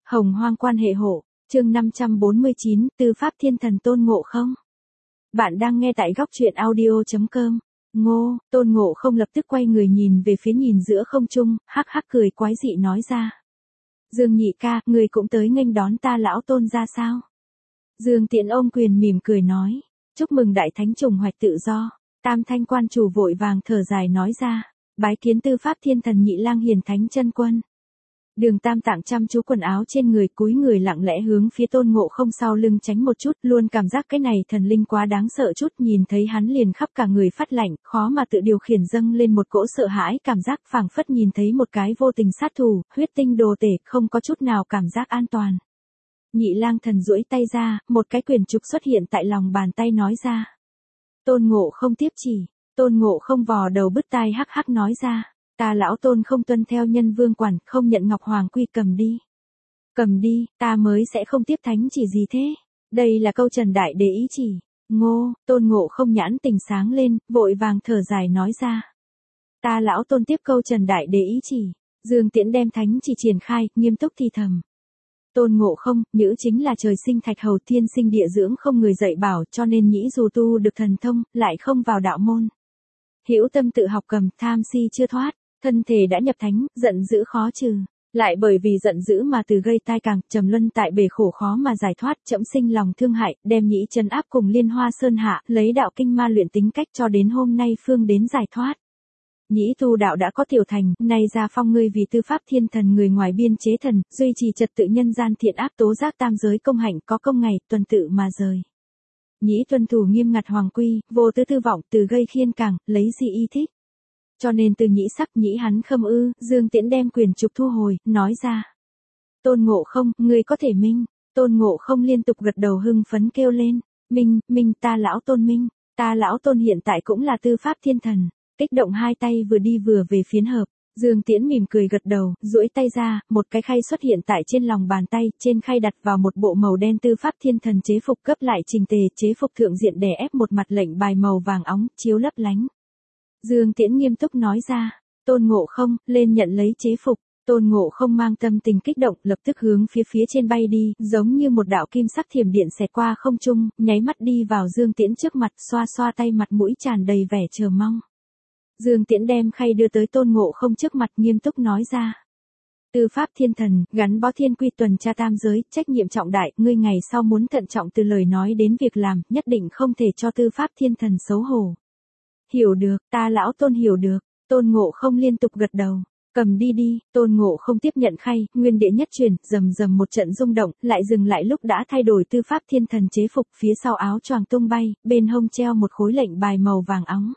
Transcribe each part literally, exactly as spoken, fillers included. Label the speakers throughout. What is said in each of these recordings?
Speaker 1: Hồng hoang quan hệ hộ, chương năm trăm bốn mươi chín, Tư Pháp Thiên Thần Tôn Ngộ Không. Bạn đang nghe tại góc truyện audio chấm com. Ngô, Tôn Ngộ Không lập tức quay người nhìn về phía nhìn giữa không trung, hắc hắc cười quái dị nói ra. Dương nhị ca, người cũng tới nghênh đón ta lão Tôn ra sao? Dương Tiễn ôm quyền mỉm cười nói. Chúc mừng đại thánh trùng hoạch tự do. Tam thanh quan chủ vội vàng thở dài nói ra. Bái kiến Tư Pháp Thiên Thần Nhị Lang Hiền Thánh chân quân. Đường Tam Tạng chăm chú quần áo trên người, cúi người lặng lẽ hướng phía Tôn Ngộ Không sau lưng tránh một chút, luôn cảm giác cái này thần linh quá đáng sợ chút, nhìn thấy hắn liền khắp cả người phát lạnh, khó mà tự điều khiển dâng lên một cỗ sợ hãi, cảm giác phảng phất nhìn thấy một cái vô tình sát thủ, huyết tinh đồ tể, không có chút nào cảm giác an toàn. Nhị Lang Thần duỗi tay ra, một cái quyển trục xuất hiện tại lòng bàn tay nói ra. Tôn Ngộ Không tiếp chỉ, Tôn Ngộ Không vò đầu bứt tai hắc hắc nói ra. Ta lão Tôn không tuân theo nhân vương quản, không nhận Ngọc Hoàng quy, cầm đi. Cầm đi, ta mới sẽ không tiếp thánh chỉ gì thế. Đây là câu Trần Đại Đế ý chỉ. Ngô, Tôn Ngộ Không nhãn tình sáng lên, vội vàng thở dài nói ra. Ta lão Tôn tiếp câu Trần Đại Đế ý chỉ. Dương Tiễn đem thánh chỉ triển khai, nghiêm túc thì thầm. Tôn Ngộ Không, nhữ chính là trời sinh thạch hầu, thiên sinh địa dưỡng, không người dạy bảo, cho nên nhĩ dù tu được thần thông, lại không vào đạo môn. Hữu tâm tự học cầm, tham si chưa thoát. Thân thể đã nhập thánh, giận dữ khó trừ, lại bởi vì giận dữ mà từ gây tai càng, trầm luân tại bể khổ khó mà giải thoát, trẫm sinh lòng thương hại, đem nhĩ trấn áp cùng Liên Hoa Sơn hạ, lấy đạo kinh ma luyện tính cách cho đến hôm nay phương đến giải thoát. Nhĩ tu đạo đã có tiểu thành, nay ra phong ngươi vì Tư Pháp Thiên Thần người ngoài biên chế thần, duy trì trật tự nhân gian thiện áp tố giác tam giới công hạnh, có công ngày, tuần tự mà rời. Nhĩ tuân thủ nghiêm ngặt hoàng quy, vô tư tư vọng, từ gây khiên càng, lấy gì y thích. Cho nên từ nhĩ sắc nhĩ hắn khâm ư, Dương Tiễn đem quyền trục thu hồi, nói ra. Tôn Ngộ Không, ngươi có thể minh. Tôn Ngộ Không liên tục gật đầu hưng phấn kêu lên. Minh, minh, ta lão Tôn minh. Ta lão Tôn hiện tại cũng là Tư Pháp Thiên Thần. Kích động hai tay vừa đi vừa về phiến hợp. Dương Tiễn mỉm cười gật đầu, duỗi tay ra, một cái khay xuất hiện tại trên lòng bàn tay, trên khay đặt vào một bộ màu đen Tư Pháp Thiên Thần chế phục cấp lại trình tề, chế phục thượng diện đè ép một mặt lệnh bài màu vàng óng, chiếu lấp lánh. Dương Tiễn nghiêm túc nói ra, Tôn Ngộ Không, lên nhận lấy chế phục. Tôn Ngộ Không mang tâm tình kích động, lập tức hướng phía phía trên bay đi, giống như một đạo kim sắc thiểm điện xẹt qua không trung, nháy mắt đi vào Dương Tiễn trước mặt, xoa xoa tay, mặt mũi tràn đầy vẻ chờ mong. Dương Tiễn đem khay đưa tới Tôn Ngộ Không trước mặt, nghiêm túc nói ra. Tư Pháp Thiên Thần, gắn bó thiên quy tuần tra tam giới, trách nhiệm trọng đại, ngươi ngày sau muốn thận trọng từ lời nói đến việc làm, nhất định không thể cho Tư Pháp Thiên Thần xấu hổ. Hiểu được, ta lão Tôn hiểu được. Tôn Ngộ Không liên tục gật đầu. Cầm đi đi. Tôn Ngộ Không tiếp nhận khay, nguyên địa nhất truyền, rầm rầm một trận rung động, lại dừng lại lúc đã thay đổi Tư Pháp Thiên Thần chế phục, phía sau áo choàng tung bay, bên hông treo một khối lệnh bài màu vàng óng.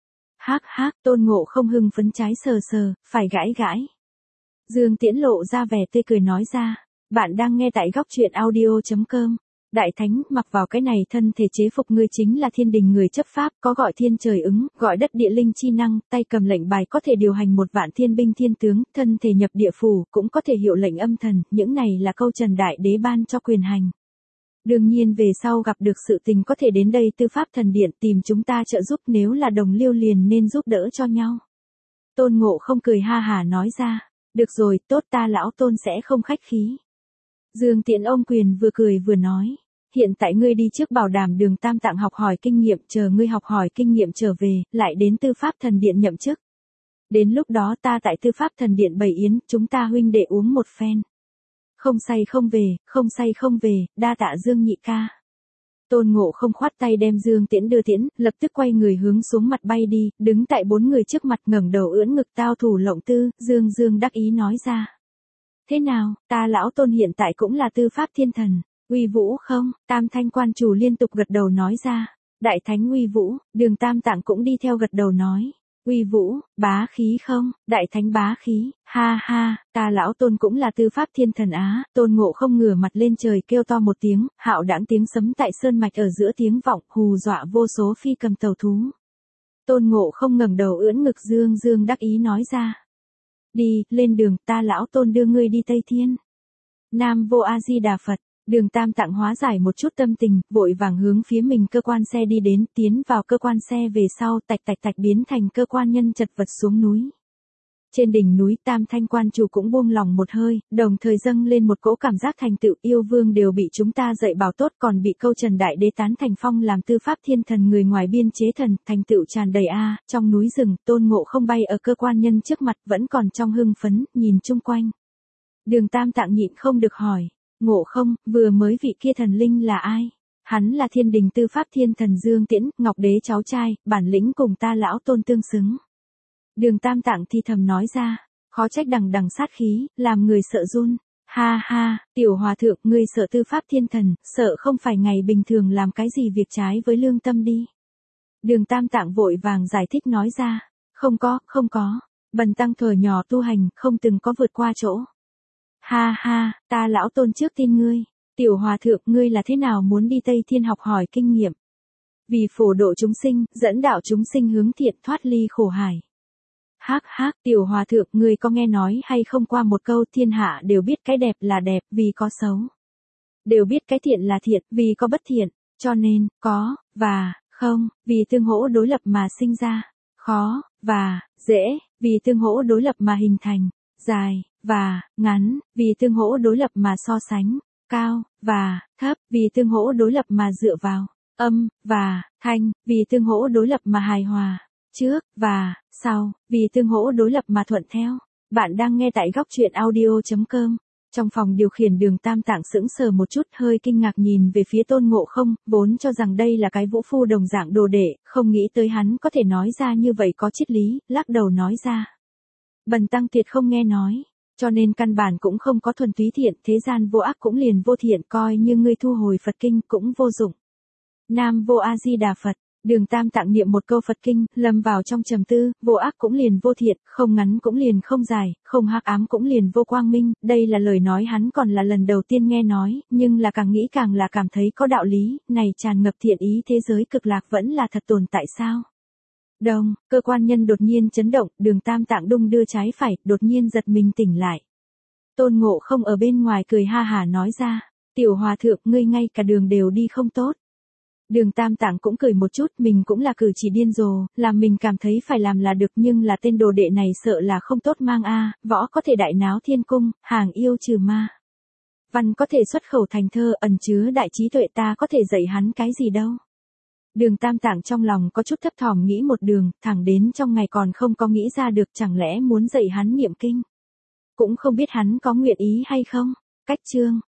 Speaker 1: Hắc hắc, Tôn Ngộ Không hưng phấn trái sờ sờ, phải gãi gãi. Dương Tiễn lộ ra vẻ tươi cười nói ra. Bạn đang nghe tại góc truyện audio chấm com. Đại thánh, mặc vào cái này thân thể chế phục ngươi chính là thiên đình người chấp pháp, có gọi thiên trời ứng, gọi đất địa linh chi năng, tay cầm lệnh bài có thể điều hành một vạn thiên binh thiên tướng, thân thể nhập địa phủ, cũng có thể hiệu lệnh âm thần, những này là câu Trần Đại Đế ban cho quyền hành. Đương nhiên về sau gặp được sự tình có thể đến đây Tư Pháp Thần Điện tìm chúng ta trợ giúp, nếu là đồng liêu liền nên giúp đỡ cho nhau. Tôn Ngộ Không cười ha hà nói ra, được rồi, tốt, ta lão Tôn sẽ không khách khí. Dương Tiễn ôm quyền vừa cười vừa nói. Hiện tại ngươi đi trước bảo đảm Đường Tam Tạng học hỏi kinh nghiệm, chờ ngươi học hỏi kinh nghiệm trở về, lại đến Tư Pháp Thần Điện nhậm chức. Đến lúc đó ta tại Tư Pháp Thần Điện bày yến, chúng ta huynh đệ uống một phen. Không say không về, không say không về, đa tạ Dương nhị ca. Tôn Ngộ Không khoát tay đem Dương Tiễn đưa tiễn, lập tức quay người hướng xuống mặt bay đi, đứng tại bốn người trước mặt ngẩng đầu ưỡn ngực tao thủ lộng tư, Dương Dương đắc ý nói ra. Thế nào, ta lão Tôn hiện tại cũng là Tư Pháp Thiên Thần. Uy vũ không? Tam thanh quan chủ liên tục gật đầu nói ra. Đại thánh uy vũ, Đường Tam Tạng cũng đi theo gật đầu nói. Uy vũ, bá khí không? Đại thánh bá khí, ha ha, ta lão Tôn cũng là Tư Pháp Thiên Thần á. Tôn Ngộ Không ngửa mặt lên trời kêu to một tiếng, hạo đãng tiếng sấm tại sơn mạch ở giữa tiếng vọng, hù dọa vô số phi cầm tàu thú. Tôn Ngộ Không ngẩng đầu ưỡn ngực Dương Dương đắc ý nói ra. Đi, lên đường, ta lão Tôn đưa ngươi đi Tây Thiên. Nam Vô A Di Đà Phật. Đường Tam Tạng hóa giải một chút tâm tình, vội vàng hướng phía mình cơ quan xe đi đến, tiến vào cơ quan xe về sau, tạch tạch tạch biến thành cơ quan nhân chật vật xuống núi. Trên đỉnh núi Tam Thanh quan chủ cũng buông lòng một hơi, đồng thời dâng lên một cỗ cảm giác thành tựu, yêu vương đều bị chúng ta dạy bảo tốt, còn bị câu Trần Đại Đế tán thành phong làm tư pháp thiên thần, người ngoài biên chế thần, thành tựu tràn đầy a. Trong núi rừng, Tôn Ngộ Không bay ở cơ quan nhân trước mặt, vẫn còn trong hưng phấn, nhìn chung quanh. Đường Tam Tạng nhịn không được hỏi, Ngộ Không, vừa mới vị kia thần linh là ai? Hắn là thiên đình tư pháp thiên thần Dương Tiễn, Ngọc Đế cháu trai, bản lĩnh cùng ta lão Tôn tương xứng. Đường Tam Tạng thì thầm nói ra, khó trách đằng đằng sát khí, làm người sợ run. Ha ha, tiểu hòa thượng, ngươi sợ tư pháp thiên thần, sợ không phải ngày bình thường làm cái gì việc trái với lương tâm đi. Đường Tam Tạng vội vàng giải thích nói ra, không có, không có, bần tăng thuở nhỏ tu hành, không từng có vượt qua chỗ. Ha ha, ta lão Tôn trước tin ngươi. Tiểu hòa thượng, ngươi là thế nào muốn đi Tây Thiên học hỏi kinh nghiệm? Vì phổ độ chúng sinh, dẫn đạo chúng sinh hướng thiện, thoát ly khổ hải. Hắc hắc, tiểu hòa thượng, ngươi có nghe nói hay không qua một câu, thiên hạ đều biết cái đẹp là đẹp, vì có xấu. Đều biết cái thiện là thiện, vì có bất thiện, cho nên, có, và, không, vì tương hỗ đối lập mà sinh ra. Khó, và, dễ, vì tương hỗ đối lập mà hình thành. Dài, và, ngắn, vì tương hỗ đối lập mà so sánh. Cao, và, thấp, vì tương hỗ đối lập mà dựa vào. Âm, và, thanh, vì tương hỗ đối lập mà hài hòa. Trước, và, sau, vì tương hỗ đối lập mà thuận theo. Bạn đang nghe tại góc truyện audio chấm com. Trong phòng điều khiển Đường Tam Tạng sững sờ một chút, hơi kinh ngạc nhìn về phía Tôn Ngộ Không, vốn cho rằng đây là cái vũ phu đồng dạng đồ đệ, không nghĩ tới hắn có thể nói ra như vậy có triết lý, lắc đầu nói ra. Bần tăng thiệt không nghe nói, cho nên căn bản cũng không có thuần túy thiện, thế gian vô ác cũng liền vô thiện, coi như ngươi thu hồi Phật kinh cũng vô dụng. Nam Vô A Di Đà Phật. Đường Tam Tạng niệm một câu Phật kinh, lâm vào trong trầm tư, vô ác cũng liền vô thiện, không ngắn cũng liền không dài, không hắc ám cũng liền vô quang minh, đây là lời nói hắn còn là lần đầu tiên nghe nói, nhưng là càng nghĩ càng là cảm thấy có đạo lý, này tràn ngập thiện ý thế giới cực lạc vẫn là thật tồn tại sao? Đồng, cơ quan nhân đột nhiên chấn động, Đường Tam Tạng đung đưa trái phải, đột nhiên giật mình tỉnh lại. Tôn Ngộ Không ở bên ngoài cười ha hả nói ra, tiểu hòa thượng, ngươi ngay cả đường đều đi không tốt. Đường Tam Tạng cũng cười một chút, mình cũng là cử chỉ điên rồ, làm mình cảm thấy phải làm là được, nhưng là tên đồ đệ này sợ là không tốt mang a, võ có thể đại náo thiên cung, hàng yêu trừ ma. Văn có thể xuất khẩu thành thơ, ẩn chứa đại trí tuệ, ta có thể dạy hắn cái gì đâu. Đường Tam Tạng trong lòng có chút thấp thỏm nghĩ một đường, thẳng đến trong ngày còn không có nghĩ ra được, chẳng lẽ muốn dạy hắn niệm kinh. Cũng không biết hắn có nguyện ý hay không. Cách chương